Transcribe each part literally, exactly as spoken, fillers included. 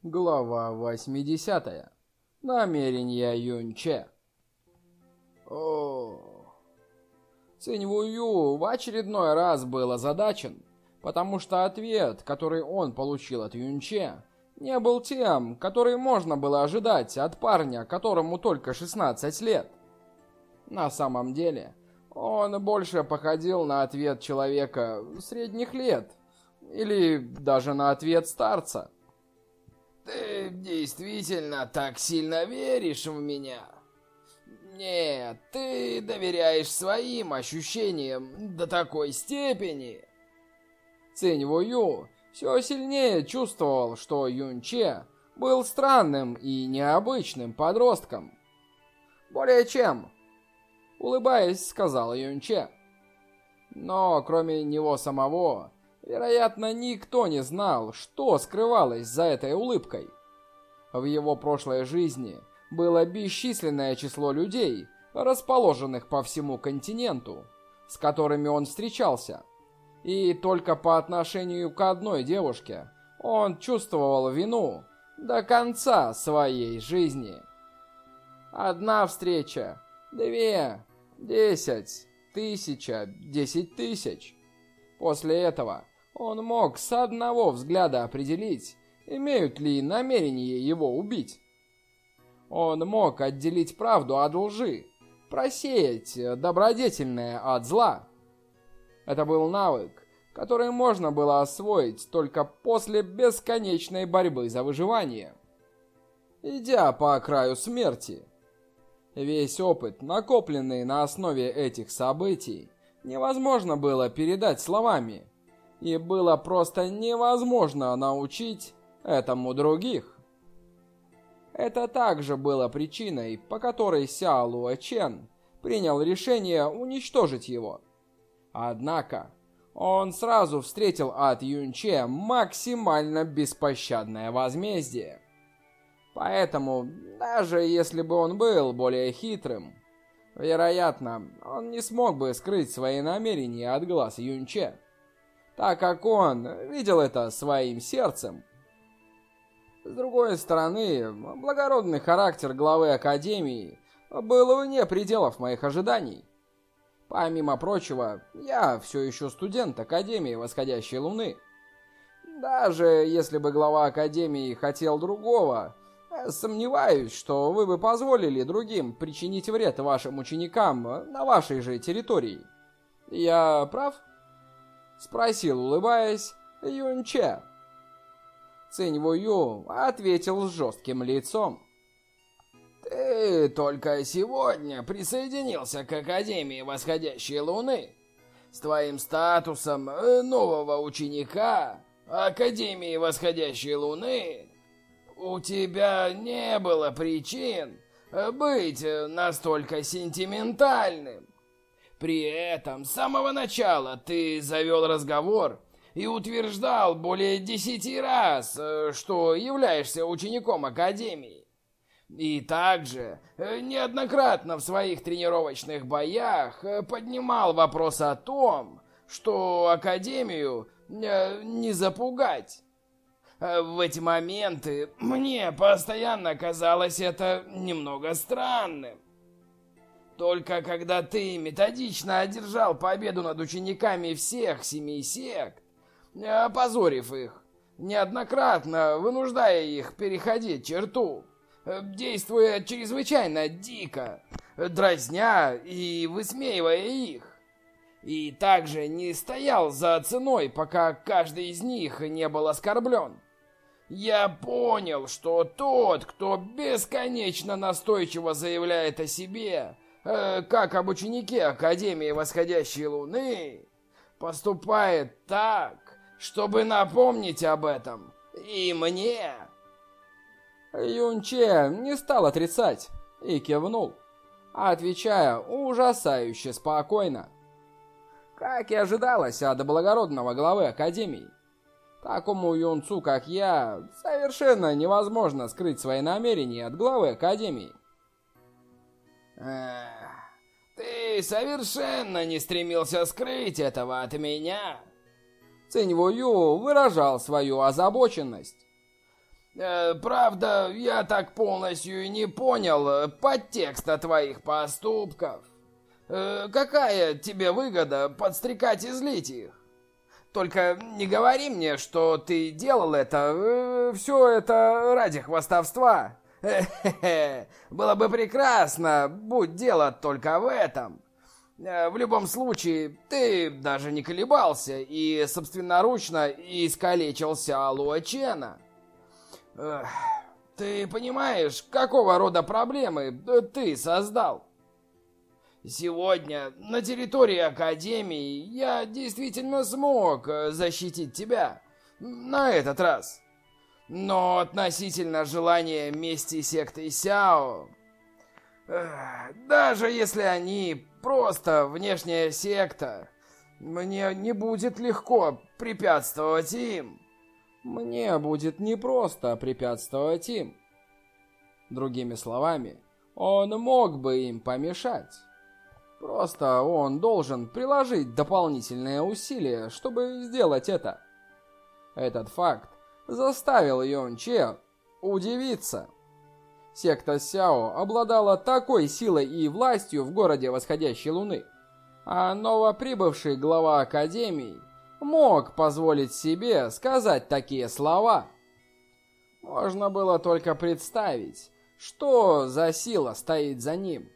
Глава восьмидесятая. Намерения Юнче. О. Цинь-Ву-Ю в очередной раз был озадачен, потому что ответ, который он получил от Юнче, не был тем, который можно было ожидать от парня, которому только шестнадцать лет. На самом деле, он больше походил на ответ человека средних лет, или даже на ответ старца. Ты действительно так сильно веришь в меня? Нет, ты доверяешь своим ощущениям до такой степени. Цинь-Ву-Ю все сильнее чувствовал, что Юнче был странным и необычным подростком. «Более чем», — улыбаясь, сказал Юнче. Но кроме него самого, вероятно, никто не знал, что скрывалось за этой улыбкой. В его прошлой жизни было бесчисленное число людей, расположенных по всему континенту, с которыми он встречался. И только по отношению к одной девушке он чувствовал вину до конца своей жизни. Одна встреча, две, десять, тысяча, десять тысяч. После этого он мог с одного взгляда определить, имеют ли намерение его убить. Он мог отделить правду от лжи, просеять добродетельное от зла. Это был навык, который можно было освоить только после бесконечной борьбы за выживание, идя по краю смерти. Весь опыт, накопленный на основе этих событий, невозможно было передать словами, и было просто невозможно научить этому других. Это также было причиной, по которой Сяо Луэ Чен принял решение уничтожить его. Однако он сразу встретил от Юнче максимально беспощадное возмездие. Поэтому, даже если бы он был более хитрым, вероятно, он не смог бы скрыть свои намерения от глаз Юнче, так как он видел это своим сердцем. С другой стороны, благородный характер главы Академии был вне пределов моих ожиданий. Помимо прочего, я все еще студент Академии Восходящей Луны. Даже если бы глава Академии хотел другого, сомневаюсь, что вы бы позволили другим причинить вред вашим ученикам на вашей же территории. Я прав? Спросил, улыбаясь, Юнче. Цинь-Ву-Ю ответил с жестким лицом. Ты только сегодня присоединился к Академии Восходящей Луны. С твоим статусом нового ученика Академии Восходящей Луны у тебя не было причин быть настолько сентиментальным. При этом с самого начала ты завел разговор и утверждал более десяти раз, что являешься учеником Академии. И также неоднократно в своих тренировочных боях поднимал вопрос о том, что Академию не запугать. В эти моменты мне постоянно казалось это немного странным. Только когда ты методично одержал победу над учениками всех семи сект, опозорив их, неоднократно вынуждая их переходить черту, действуя чрезвычайно дико, дразня и высмеивая их, и также не стоял за ценой, пока каждый из них не был оскорблен. Я понял, что тот, кто бесконечно настойчиво заявляет о себе, э, как об ученике Академии Восходящей Луны, поступает так, чтобы напомнить об этом и мне. Юнче не стал отрицать и кивнул, отвечая ужасающе спокойно. Как и ожидалось от благородного главы Академии, такому юнцу, как я, совершенно невозможно скрыть свои намерения от главы Академии. Эх, ты совершенно не стремился скрыть этого от меня. Цинь-Ву-Ю выражал свою озабоченность. Э, правда, я так полностью и не понял подтекста твоих поступков. Э, какая тебе выгода подстрекать и злить их? Только не говори мне, что ты делал это, э, все это ради хвастовства. Хе-хе-хе. Было бы прекрасно, будь дело только в этом. Э, в любом случае, ты даже не колебался и собственноручно искалечил Сяолуэ Чена. Эх, ты понимаешь, какого рода проблемы ты создал? Сегодня на территории Академии я действительно смог защитить тебя. На этот раз. Но относительно желания мести секты Сяо... Эх, даже если они просто внешняя секта, мне не будет легко препятствовать им. Мне будет непросто препятствовать им. Другими словами, он мог бы им помешать. Просто он должен приложить дополнительные усилия, чтобы сделать это. Этот факт заставил Юн Че удивиться. Секта Сяо обладала такой силой и властью в городе Восходящей Луны, а новоприбывший глава Академии мог позволить себе сказать такие слова. Можно было только представить, что за сила стоит за ним.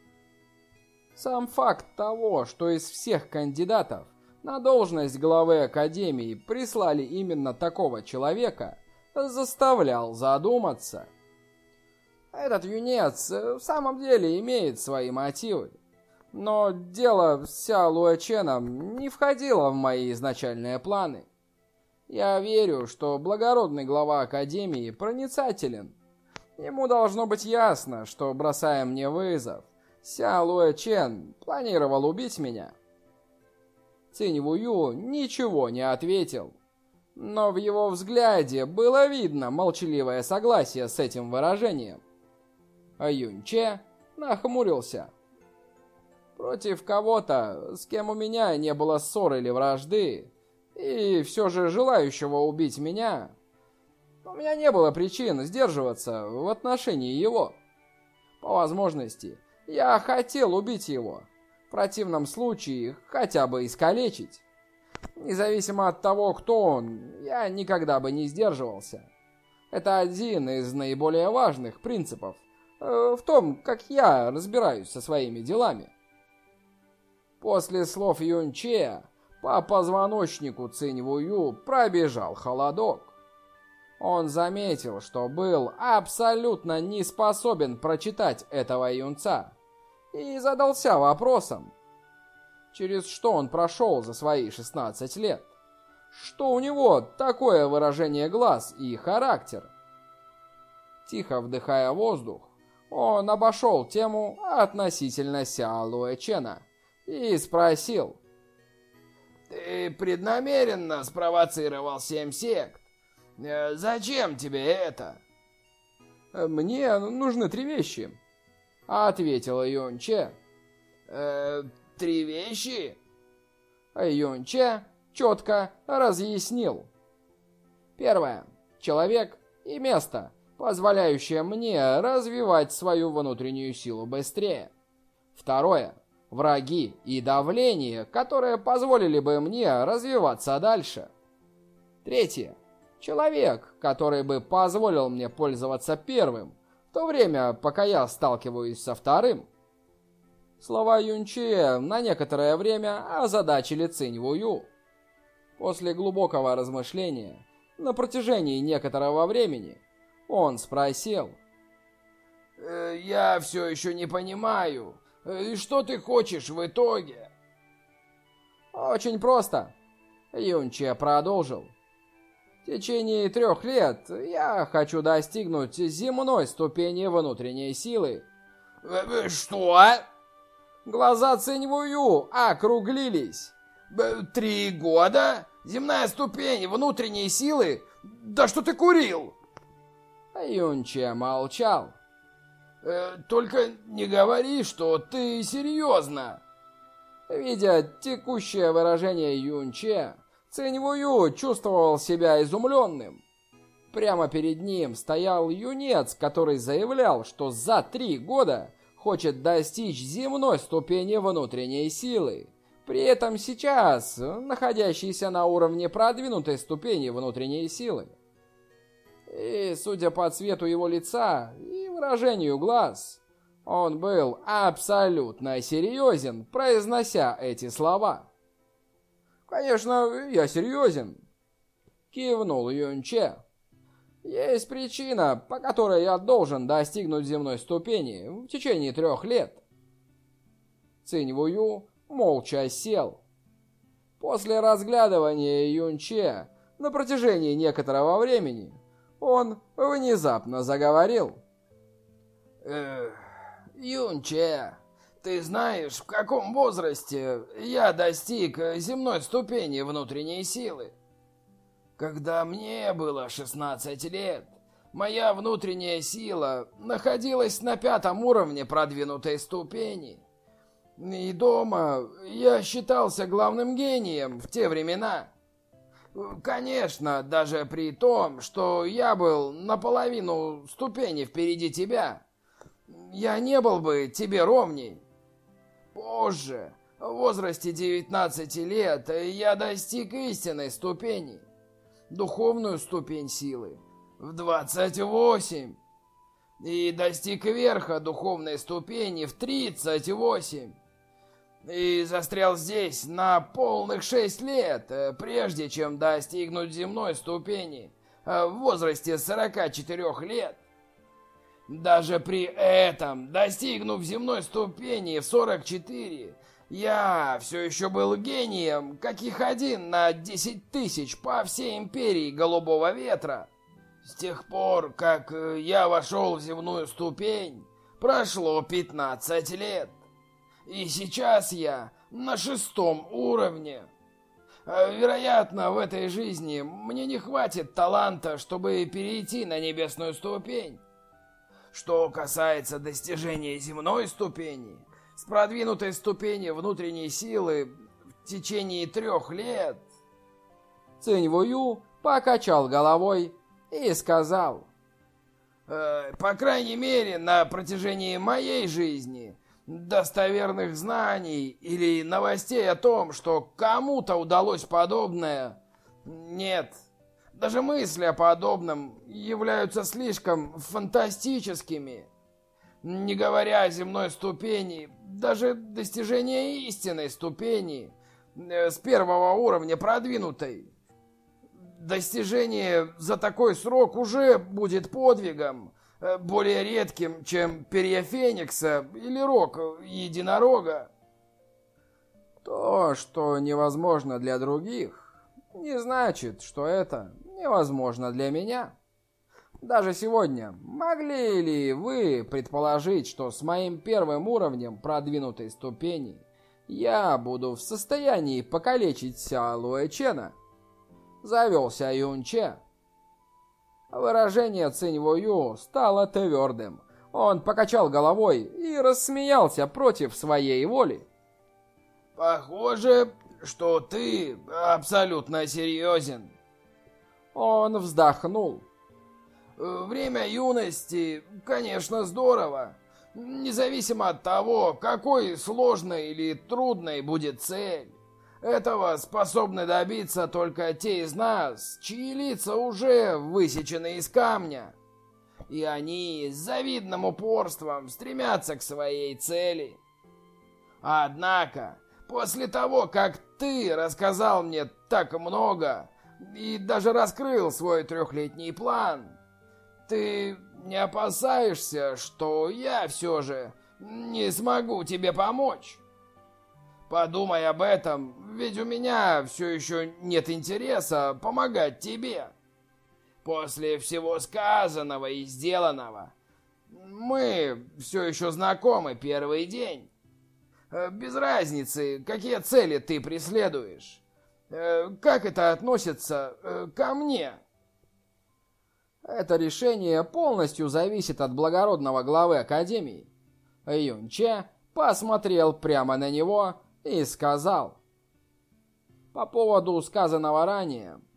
Сам факт того, что из всех кандидатов на должность главы Академии прислали именно такого человека, заставлял задуматься. Этот юнец в самом деле имеет свои мотивы. Но дело с Сяолуэ Ченом не входило в мои изначальные планы. Я верю, что благородный глава Академии проницателен. Ему должно быть ясно, что, бросая мне вызов, Сяолуэ Чен планировал убить меня. Цинь Вую ничего не ответил, но в его взгляде было видно молчаливое согласие с этим выражением. А Юнь Че нахмурился. Против кого-то, с кем у меня не было ссоры или вражды, и все же желающего убить меня, у меня не было причин сдерживаться в отношении его. По возможности, я хотел убить его, в противном случае хотя бы искалечить. Независимо от того, кто он, я никогда бы не сдерживался. Это один из наиболее важных принципов э, в том, как я разбираюсь со своими делами. После слов Юнь Че по позвоночнику Цинь Вую пробежал холодок. Он заметил, что был абсолютно не способен прочитать этого юнца, и задался вопросом, через что он прошел за свои шестнадцать лет. Что у него такое выражение глаз и характер? Тихо вдыхая воздух, он обошел тему относительно Сяолуэ Чена и спросил: «Ты преднамеренно спровоцировал семь сект? Э, зачем тебе это?» «Мне нужны три вещи», — ответила Юнь Че. Э, «Три вещи?» Юнь Че четко разъяснил. Первое. Человек и место, позволяющее мне развивать свою внутреннюю силу быстрее. Второе. Враги и давление, которые позволили бы мне развиваться дальше. Третье. Человек, который бы позволил мне пользоваться первым, в то время, пока я сталкиваюсь со вторым. Слова Юнь Че на некоторое время озадачили Цинь Вую. После глубокого размышления, на протяжении некоторого времени, он спросил: э, «Я все еще не понимаю, и что ты хочешь в итоге?» «Очень просто», — Юнь Че продолжил. «В течение трех лет я хочу достигнуть земной ступени внутренней силы». «Что?» Глаза Цинь Вую округлились. «Три года? Земная ступень внутренней силы? Да что ты курил?» Юнь Че молчал. Э, «Только не говори, что ты серьезно». Видя текущее выражение Юнь Че, Цинь Вую чувствовал себя изумленным. Прямо перед ним стоял юнец, который заявлял, что за три года хочет достичь земной ступени внутренней силы, при этом сейчас находящийся на уровне продвинутой ступени внутренней силы. И, судя по цвету его лица и выражению глаз, он был абсолютно серьезен, произнося эти слова. «Конечно, я серьезен», — кивнул Юнче. «Есть причина, по которой я должен достигнуть земной ступени в течение трех лет». Цинь Вую молча сел. После разглядывания Юнче на протяжении некоторого времени он внезапно заговорил. «Эх, Юнче, ты знаешь, в каком возрасте я достиг земной ступени внутренней силы? Когда мне было шестнадцать лет, моя внутренняя сила находилась на пятом уровне продвинутой ступени. И дома я считался главным гением в те времена. Конечно, даже при том, что я был наполовину ступени впереди тебя, я не был бы тебе ровней. Позже, в возрасте девятнадцати лет, я достиг истинной ступени. Духовную ступень силы в двадцать восемь и достиг верха духовной ступени в тридцать восемь и застрял здесь на полных шесть лет, прежде чем достигнуть земной ступени в возрасте сорока четырёх лет. Даже при этом, достигнув земной ступени в сорок четыре, я все еще был гением, каких один на десять тысяч по всей империи Голубого Ветра. С тех пор, как я вошел в земную ступень, прошло пятнадцать лет. И сейчас я на шестом уровне. Вероятно, в этой жизни мне не хватит таланта, чтобы перейти на небесную ступень. Что касается достижения земной ступени, с продвинутой ступени внутренней силы в течение трех лет... Цинь Вую покачал головой и сказал: э, по крайней мере, на протяжении моей жизни достоверных знаний или новостей о том, что кому-то удалось подобное, нет. Даже мысли о подобном являются слишком фантастическими. Не говоря о земной ступени, даже достижение истинной ступени с первого уровня продвинутой. Достижение за такой срок уже будет подвигом, более редким, чем перья Феникса или рог Единорога. То, что невозможно для других, не значит, что это невозможно для меня. Даже сегодня могли ли вы предположить, что с моим первым уровнем продвинутой ступени я буду в состоянии покалечить Сяо Луэчена? Завелся Юнче. Выражение Цинь Вую стало твердым. Он покачал головой и рассмеялся против своей воли. Похоже, что ты абсолютно серьезен. Он вздохнул. Время юности, конечно, здорово, независимо от того, какой сложной или трудной будет цель. Этого способны добиться только те из нас, чьи лица уже высечены из камня. И они с завидным упорством стремятся к своей цели. Однако, после того, как ты рассказал мне так много и даже раскрыл свой трехлетний план, ты не опасаешься, что я все же не смогу тебе помочь? Подумай об этом, ведь у меня все еще нет интереса помогать тебе. После всего сказанного и сделанного, мы все еще знакомы первый день. Без разницы, какие цели ты преследуешь. Как это относится ко мне? Это решение полностью зависит от благородного главы Академии. Юнче посмотрел прямо на него и сказал: по поводу сказанного ранее,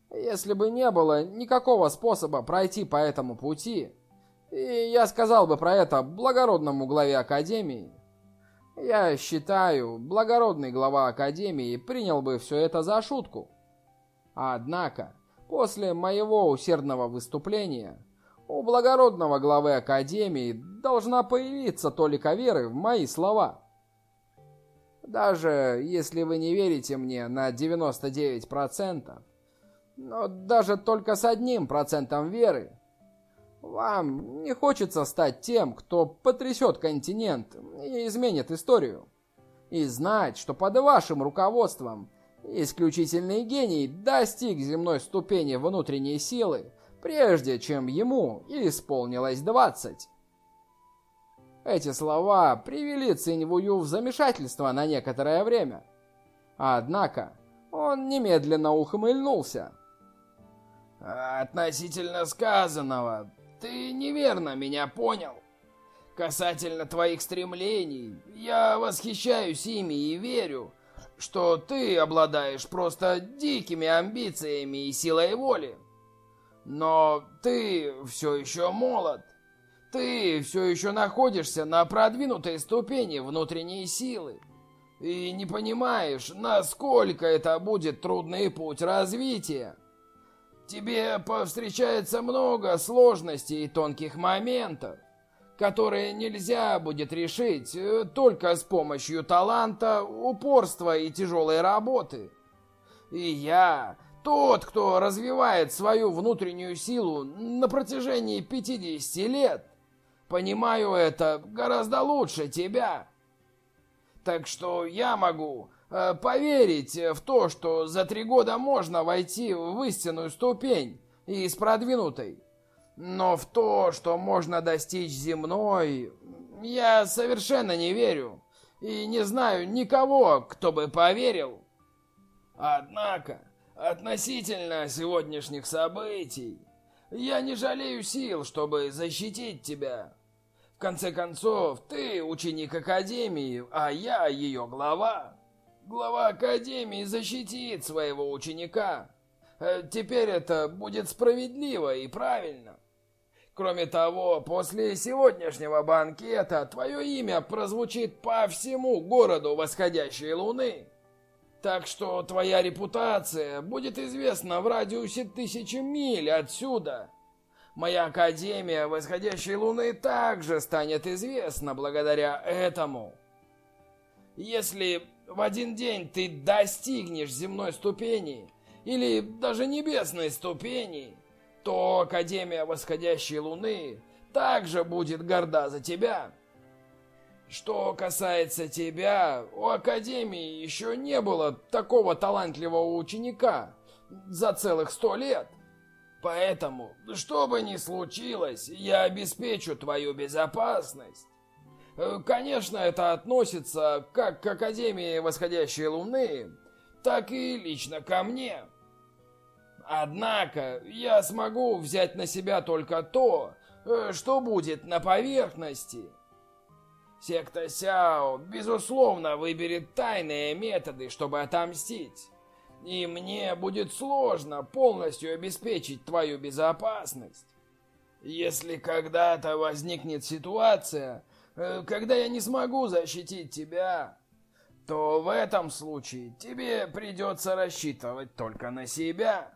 Если бы не было никакого способа пройти по этому пути, и я сказал бы про это благородному главе Академии, я считаю, благородный глава Академии принял бы все это за шутку. Однако, после моего усердного выступления, у благородного главы Академии должна появиться толика веры в мои слова. Даже если вы не верите мне на девяносто девять процентов, но даже только с одним процентом веры, вам не хочется стать тем, кто потрясет континент и изменит историю. И знать, что под вашим руководством исключительный гений достиг земной ступени внутренней силы, прежде чем ему исполнилось двадцать. Эти слова привели Цинь-Вую в замешательство на некоторое время. Однако он немедленно ухмыльнулся. «Относительно сказанного, ты неверно меня понял. Касательно твоих стремлений, я восхищаюсь ими и верю, что ты обладаешь просто дикими амбициями и силой воли. Но ты все еще молод. Ты все еще находишься на продвинутой ступени внутренней силы. И не понимаешь, насколько это будет трудный путь развития. Тебе повстречается много сложностей и тонких моментов, которые нельзя будет решить только с помощью таланта, упорства и тяжелой работы. И я, тот, кто развивает свою внутреннюю силу на протяжении пятидесяти лет, понимаю это гораздо лучше тебя. Так что я могу э, поверить в то, что за три года можно войти в истинную ступень и с продвинутой. Но в то, что можно достичь земной, я совершенно не верю. И не знаю никого, кто бы поверил. Однако, относительно сегодняшних событий, я не жалею сил, чтобы защитить тебя. В конце концов, ты ученик Академии, а я ее глава. Глава Академии защитит своего ученика. Теперь это будет справедливо и правильно. Кроме того, после сегодняшнего банкета твое имя прозвучит по всему городу восходящей луны. Так что твоя репутация будет известна в радиусе тысячи миль отсюда. Моя Академия восходящей луны также станет известна благодаря этому. Если в один день ты достигнешь земной ступени или даже небесной ступени, то Академия восходящей луны также будет горда за тебя. Что касается тебя, у Академии еще не было такого талантливого ученика за целых сто лет. Поэтому, что бы ни случилось, я обеспечу твою безопасность. Конечно, это относится как к Академии восходящей луны, так и лично ко мне. Однако, я смогу взять на себя только то, что будет на поверхности. Секта Сяо, безусловно, выберет тайные методы, чтобы отомстить. И мне будет сложно полностью обеспечить твою безопасность. Если когда-то возникнет ситуация, когда я не смогу защитить тебя, то в этом случае тебе придется рассчитывать только на себя.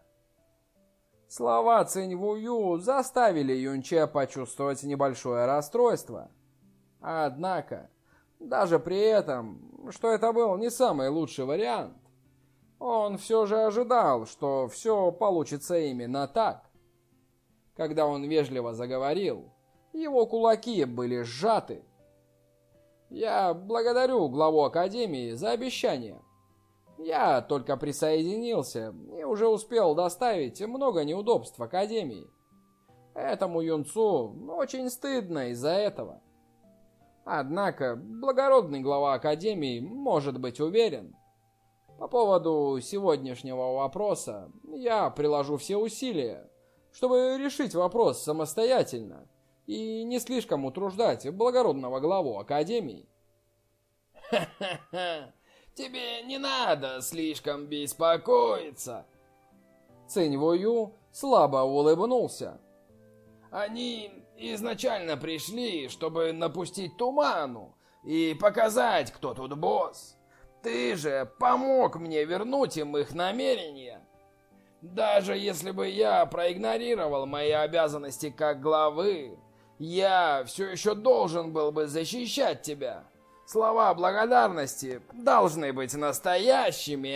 Слова Цинь-Вую заставили Юнче почувствовать небольшое расстройство. Однако, даже при этом, что это был не самый лучший вариант, он все же ожидал, что все получится именно так. Когда он вежливо заговорил, его кулаки были сжаты. Я благодарю главу Академии за обещание. Я только присоединился и уже успел доставить много неудобств Академии. Этому юнцу очень стыдно из-за этого. Однако благородный глава Академии может быть уверен. По поводу сегодняшнего вопроса я приложу все усилия, чтобы решить вопрос самостоятельно и не слишком утруждать благородного главу Академии. Ха-ха-ха, тебе не надо слишком беспокоиться. Цинь Вую слабо улыбнулся. Они изначально пришли, чтобы напустить туману и показать, кто тут босс. Ты же помог мне вернуть им их намерения. Даже если бы я проигнорировал мои обязанности как главы, я все еще должен был бы защищать тебя. Слова благодарности должны быть настоящими.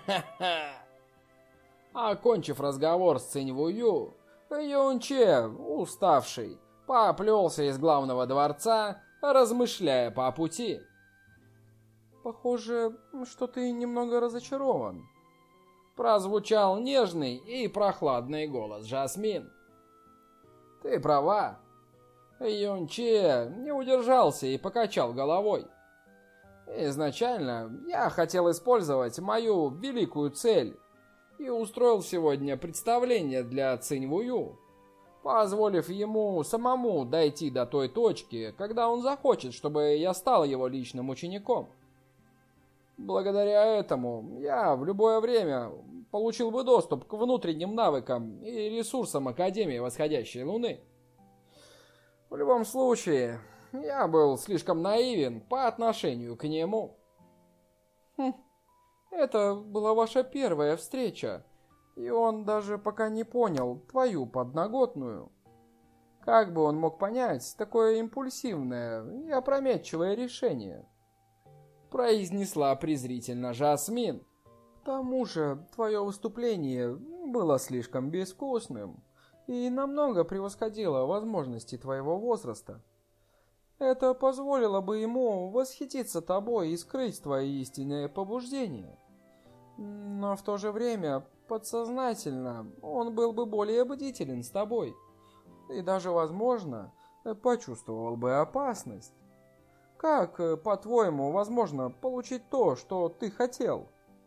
Окончив разговор с Цинь Вую, Юнче, уставший, поплелся из главного дворца, размышляя по пути. «Похоже, что ты немного разочарован», — прозвучал нежный и прохладный голос Жасмин. «Ты права». Юнче не удержался и покачал головой. «Изначально я хотел использовать мою великую цель и устроил сегодня представление для Цинь Вую, позволив ему самому дойти до той точки, когда он захочет, чтобы я стал его личным учеником. Благодаря этому я в любое время получил бы доступ к внутренним навыкам и ресурсам Академии Восходящей Луны. В любом случае, я был слишком наивен по отношению к нему». «Хм, это была ваша первая встреча, и он даже пока не понял твою подноготную. Как бы он мог понять такое импульсивное и опрометчивое решение?» Произнесла презрительно Жасмин. «К тому же, твое выступление было слишком безвкусным и намного превосходило возможности твоего возраста. Это позволило бы ему восхититься тобой и скрыть твои истинные побуждения. Но в то же время, подсознательно, он был бы более бдителен с тобой и даже, возможно, почувствовал бы опасность. Как, по-твоему, возможно получить то, что ты хотел?»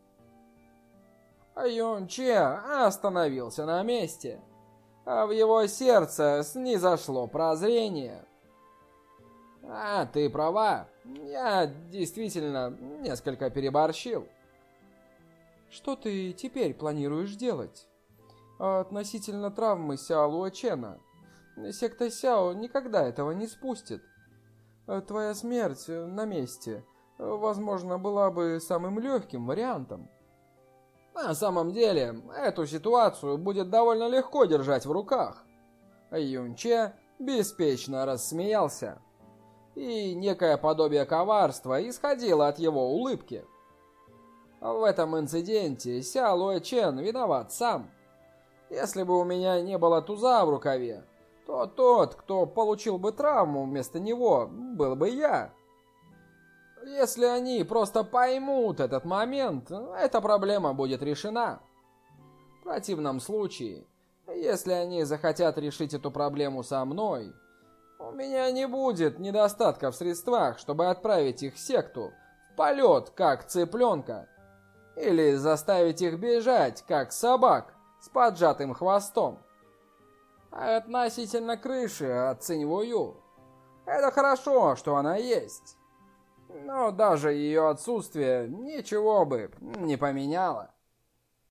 Юнче остановился на месте, а в его сердце снизошло прозрение. «А, ты права, я действительно несколько переборщил». «Что ты теперь планируешь делать? Относительно травмы Сяо Луочена, секта Сяо никогда этого не спустит. Твоя смерть на месте, возможно, была бы самым легким вариантом». «На самом деле, эту ситуацию будет довольно легко держать в руках». Юнче беспечно рассмеялся, и некое подобие коварства исходило от его улыбки. В этом инциденте Сяо Луочен виноват сам. Если бы у меня не было туза в рукаве, то тот, кто получил бы травму вместо него, был бы я. Если они просто поймут этот момент, эта проблема будет решена. В противном случае, если они захотят решить эту проблему со мной, у меня не будет недостатка в средствах, чтобы отправить их в секту в полет, как цыпленка, или заставить их бежать, как собак, с поджатым хвостом. А относительно крыши от Цинь Вую, это хорошо, что она есть, но даже ее отсутствие ничего бы не поменяло.